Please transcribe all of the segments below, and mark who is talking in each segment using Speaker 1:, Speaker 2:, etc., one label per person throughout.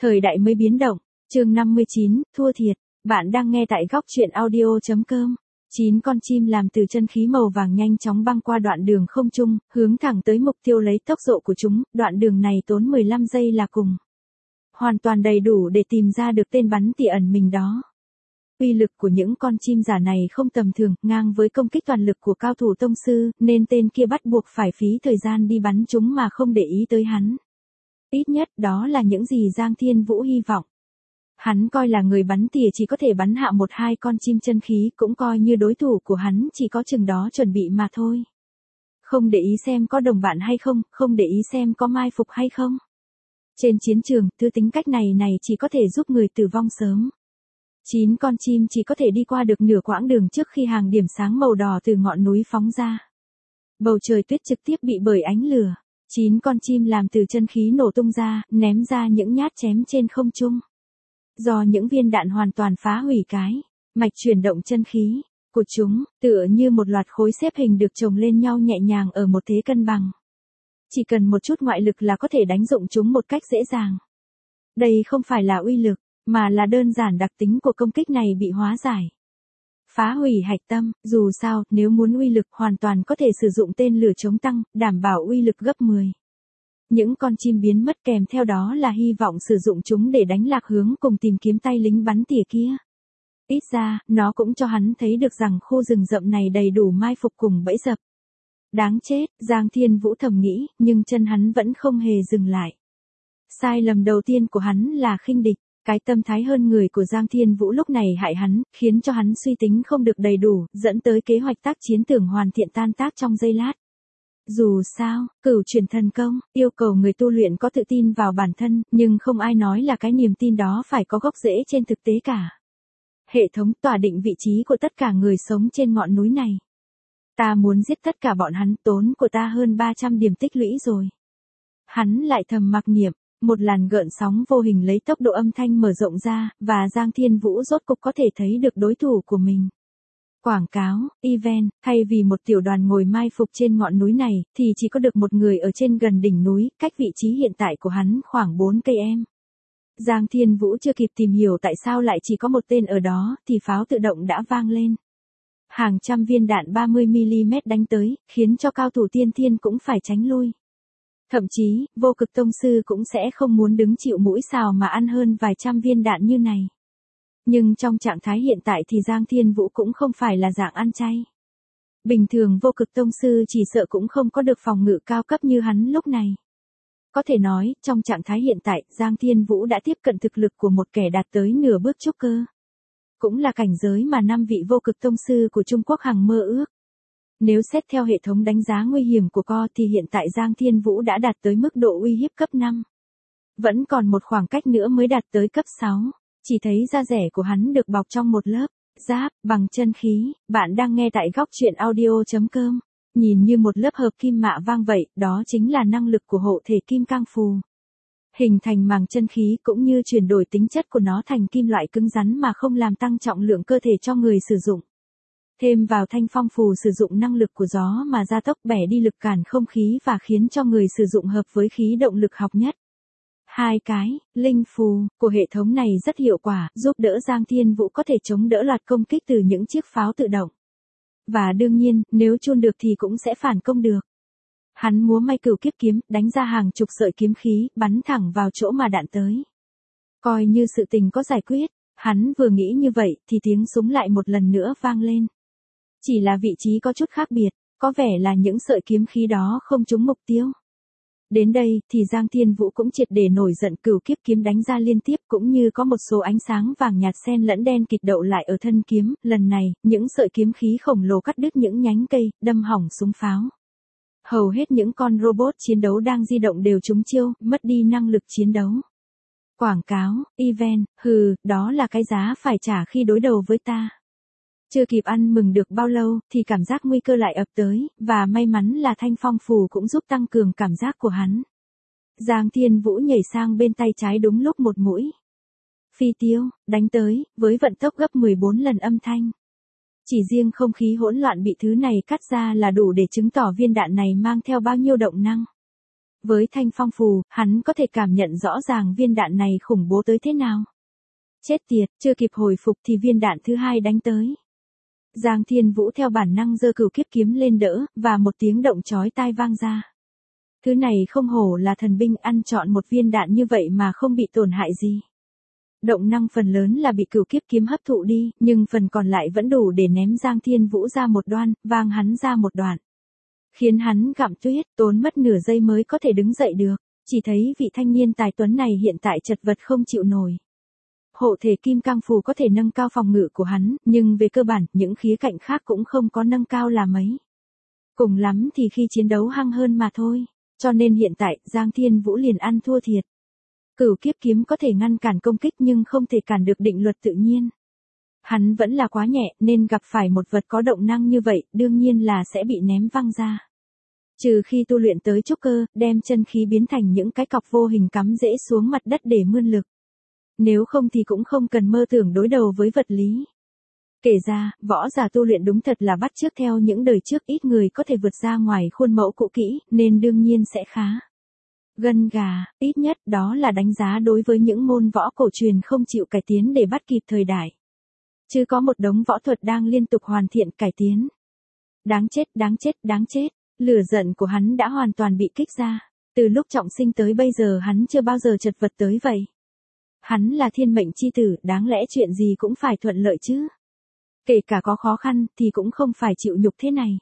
Speaker 1: Thời đại mới biến động, chương 59, thua thiệt, bạn đang nghe tại góc truyện audio.com. 9 con chim làm từ chân khí màu vàng nhanh chóng băng qua đoạn đường không trung, hướng thẳng tới mục tiêu lấy tốc độ của chúng, đoạn đường này tốn 15 giây là cùng. Hoàn toàn đầy đủ để tìm ra được tên bắn tỉa ẩn mình đó. Uy lực của những con chim giả này không tầm thường, ngang với công kích toàn lực của cao thủ tông sư, nên tên kia bắt buộc phải phí thời gian đi bắn chúng mà không để ý tới hắn. Ít nhất đó là những gì Giang Thiên Vũ hy vọng. Hắn coi là người bắn tỉa chỉ có thể bắn hạ 1-2 con chim chân khí, cũng coi như đối thủ của hắn chỉ có chừng đó chuẩn bị mà thôi. Không để ý xem có đồng bạn hay không, không để ý xem có mai phục hay không. Trên chiến trường, thứ tính cách này chỉ có thể giúp người tử vong sớm. 9 con chim chỉ có thể đi qua được nửa quãng đường trước khi hàng điểm sáng màu đỏ từ ngọn núi phóng ra. Bầu trời tuyết trực tiếp bị bởi ánh lửa. 9 con chim làm từ chân khí nổ tung ra, ném ra những nhát chém trên không trung. Do những viên đạn hoàn toàn phá hủy cái mạch chuyển động chân khí của chúng, tựa như một loạt khối xếp hình được chồng lên nhau nhẹ nhàng ở một thế cân bằng. Chỉ cần một chút ngoại lực là có thể đánh dụng chúng một cách dễ dàng. Đây không phải là uy lực, mà là đơn giản đặc tính của công kích này bị hóa giải. Phá hủy hạch tâm, dù sao, nếu muốn uy lực hoàn toàn có thể sử dụng tên lửa chống tăng, đảm bảo uy lực gấp 10. Những con chim biến mất kèm theo đó là hy vọng sử dụng chúng để đánh lạc hướng cùng tìm kiếm tay lính bắn tỉa kia. Ít ra, nó cũng cho hắn thấy được rằng khu rừng rậm này đầy đủ mai phục cùng bẫy dập. Đáng chết, Giang Thiên Vũ thầm nghĩ, nhưng chân hắn vẫn không hề dừng lại. Sai lầm đầu tiên của hắn là khinh địch. Cái tâm thái hơn người của Giang Thiên Vũ lúc này hại hắn, khiến cho hắn suy tính không được đầy đủ, dẫn tới kế hoạch tác chiến tưởng hoàn thiện tan tác trong giây lát. Dù sao, cửu chuyển thần công, yêu cầu người tu luyện có tự tin vào bản thân, nhưng không ai nói là cái niềm tin đó phải có gốc rễ trên thực tế cả. Hệ thống tỏa định vị trí của tất cả người sống trên ngọn núi này. Ta muốn giết tất cả bọn hắn, tốn của ta hơn 300 điểm tích lũy rồi. Hắn lại thầm mặc niệm. Một làn gợn sóng vô hình lấy tốc độ âm thanh mở rộng ra, và Giang Thiên Vũ rốt cục có thể thấy được đối thủ của mình. Quảng cáo, event, thay vì một tiểu đoàn ngồi mai phục trên ngọn núi này, thì chỉ có được một người ở trên gần đỉnh núi, cách vị trí hiện tại của hắn khoảng 4 cây em. Giang Thiên Vũ chưa kịp tìm hiểu tại sao lại chỉ có một tên ở đó, thì pháo tự động đã vang lên. Hàng trăm viên đạn 30mm đánh tới, khiến cho cao thủ tiên thiên cũng phải tránh lui. Thậm chí, vô cực tông sư cũng sẽ không muốn đứng chịu mũi xào mà ăn hơn vài trăm viên đạn như này. Nhưng trong trạng thái hiện tại thì Giang Thiên Vũ cũng không phải là dạng ăn chay. Bình thường vô cực tông sư chỉ sợ cũng không có được phòng ngự cao cấp như hắn lúc này. Có thể nói, trong trạng thái hiện tại, Giang Thiên Vũ đã tiếp cận thực lực của một kẻ đạt tới nửa bước trúc cơ. Cũng là cảnh giới mà 5 vị vô cực tông sư của Trung Quốc hằng mơ ước. Nếu xét theo hệ thống đánh giá nguy hiểm của co thì hiện tại Giang Thiên Vũ đã đạt tới mức độ uy hiếp cấp 5. Vẫn còn một khoảng cách nữa mới đạt tới cấp 6. Chỉ thấy da rẻ của hắn được bọc trong một lớp giáp bằng chân khí. Bạn đang nghe tại góc truyện audio.com. Nhìn như một lớp hợp kim mạ vang vậy, đó chính là năng lực của hộ thể kim cang phù. Hình thành màng chân khí cũng như chuyển đổi tính chất của nó thành kim loại cứng rắn mà không làm tăng trọng lượng cơ thể cho người sử dụng. Thêm vào thanh phong phù sử dụng năng lực của gió mà gia tốc bẻ đi lực cản không khí và khiến cho người sử dụng hợp với khí động lực học nhất. 2 cái, linh phù, của hệ thống này rất hiệu quả, giúp đỡ Giang Thiên Vũ có thể chống đỡ loạt công kích từ những chiếc pháo tự động. Và đương nhiên, nếu chun được thì cũng sẽ phản công được. Hắn múa may cửu kiếp kiếm, đánh ra hàng chục sợi kiếm khí, bắn thẳng vào chỗ mà đạn tới. Coi như sự tình có giải quyết, hắn vừa nghĩ như vậy thì tiếng súng lại một lần nữa vang lên. Chỉ là vị trí có chút khác biệt, có vẻ là những sợi kiếm khí đó không trúng mục tiêu. Đến đây thì Giang Thiên Vũ cũng triệt để nổi giận, cửu kiếp kiếm đánh ra liên tiếp cũng như có một số ánh sáng vàng nhạt xen lẫn đen kịt đậu lại ở thân kiếm, lần này, những sợi kiếm khí khổng lồ cắt đứt những nhánh cây, đâm hỏng súng pháo. Hầu hết những con robot chiến đấu đang di động đều trúng chiêu, mất đi năng lực chiến đấu. Quảng cáo, event, đó là cái giá phải trả khi đối đầu với ta. Chưa kịp ăn mừng được bao lâu, thì cảm giác nguy cơ lại ập tới, và may mắn là thanh phong phù cũng giúp tăng cường cảm giác của hắn. Giang Thiên Vũ nhảy sang bên tay trái đúng lúc một mũi phi tiêu, đánh tới, với vận tốc gấp 14 lần âm thanh. Chỉ riêng không khí hỗn loạn bị thứ này cắt ra là đủ để chứng tỏ viên đạn này mang theo bao nhiêu động năng. Với thanh phong phù, hắn có thể cảm nhận rõ ràng viên đạn này khủng bố tới thế nào. Chết tiệt, chưa kịp hồi phục thì viên đạn thứ hai đánh tới. Giang Thiên Vũ theo bản năng giơ cửu kiếp kiếm lên đỡ, và một tiếng động chói tai vang ra. Thứ này không hổ là thần binh, ăn trọn một viên đạn như vậy mà không bị tổn hại gì. Động năng phần lớn là bị cửu kiếp kiếm hấp thụ đi, nhưng phần còn lại vẫn đủ để ném Giang Thiên Vũ ra một đoan, vang hắn ra một đoạn. Khiến hắn gặm tuyết, tốn mất nửa giây mới có thể đứng dậy được, chỉ thấy vị thanh niên tài tuấn này hiện tại chật vật không chịu nổi. Hộ thể kim cang phù có thể nâng cao phòng ngự của hắn, nhưng về cơ bản, những khía cạnh khác cũng không có nâng cao là mấy. Cùng lắm thì khi chiến đấu hăng hơn mà thôi, cho nên hiện tại, Giang Thiên Vũ liền ăn thua thiệt. Cửu kiếp kiếm có thể ngăn cản công kích nhưng không thể cản được định luật tự nhiên. Hắn vẫn là quá nhẹ nên gặp phải một vật có động năng như vậy, đương nhiên là sẽ bị ném văng ra. Trừ khi tu luyện tới trúc cơ, đem chân khí biến thành những cái cọc vô hình cắm rễ xuống mặt đất để mươn lực. Nếu không thì cũng không cần mơ tưởng đối đầu với vật lý. Kể ra, võ giả tu luyện đúng thật là bắt chước theo những đời trước, ít người có thể vượt ra ngoài khuôn mẫu cũ kỹ, nên đương nhiên sẽ khá gân gà, ít nhất đó là đánh giá đối với những môn võ cổ truyền không chịu cải tiến để bắt kịp thời đại. Chứ có một đống võ thuật đang liên tục hoàn thiện cải tiến. Đáng chết, đáng chết, đáng chết, lửa giận của hắn đã hoàn toàn bị kích ra. Từ lúc trọng sinh tới bây giờ hắn chưa bao giờ chật vật tới vậy. Hắn là thiên mệnh chi tử, đáng lẽ chuyện gì cũng phải thuận lợi chứ. Kể cả có khó khăn thì cũng không phải chịu nhục thế này.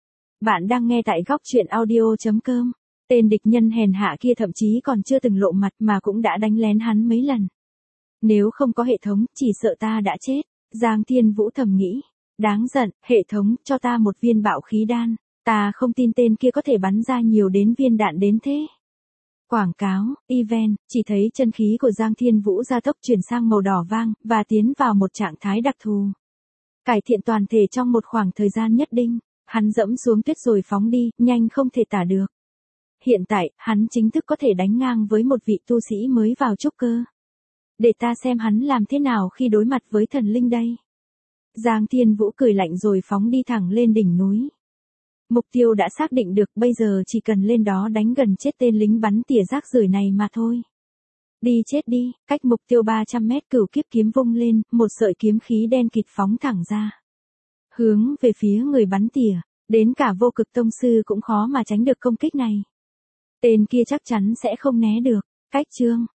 Speaker 1: Bạn đang nghe tại góc truyện audio.com. Tên địch nhân hèn hạ kia thậm chí còn chưa từng lộ mặt mà cũng đã đánh lén hắn mấy lần. Nếu không có hệ thống, chỉ sợ ta đã chết. Giang Thiên Vũ thầm nghĩ. Đáng giận, hệ thống, cho ta một viên bạo khí đan. Ta không tin tên kia có thể bắn ra nhiều đến viên đạn đến thế. Quảng cáo, event, chỉ thấy chân khí của Giang Thiên Vũ gia tốc chuyển sang màu đỏ vang, và tiến vào một trạng thái đặc thù. Cải thiện toàn thể trong một khoảng thời gian nhất định, hắn dẫm xuống tuyết rồi phóng đi, nhanh không thể tả được. Hiện tại, hắn chính thức có thể đánh ngang với một vị tu sĩ mới vào trúc cơ. Để ta xem hắn làm thế nào khi đối mặt với thần linh đây. Giang Thiên Vũ cười lạnh rồi phóng đi thẳng lên đỉnh núi. Mục tiêu đã xác định được, bây giờ chỉ cần lên đó đánh gần chết tên lính bắn tỉa rác rưởi này mà thôi. Đi chết đi, cách mục tiêu 300 mét, cửu kiếp kiếm vung lên, một sợi kiếm khí đen kịt phóng thẳng ra. Hướng về phía người bắn tỉa, đến cả vô cực tông sư cũng khó mà tránh được công kích này. Tên kia chắc chắn sẽ không né được. Cách chương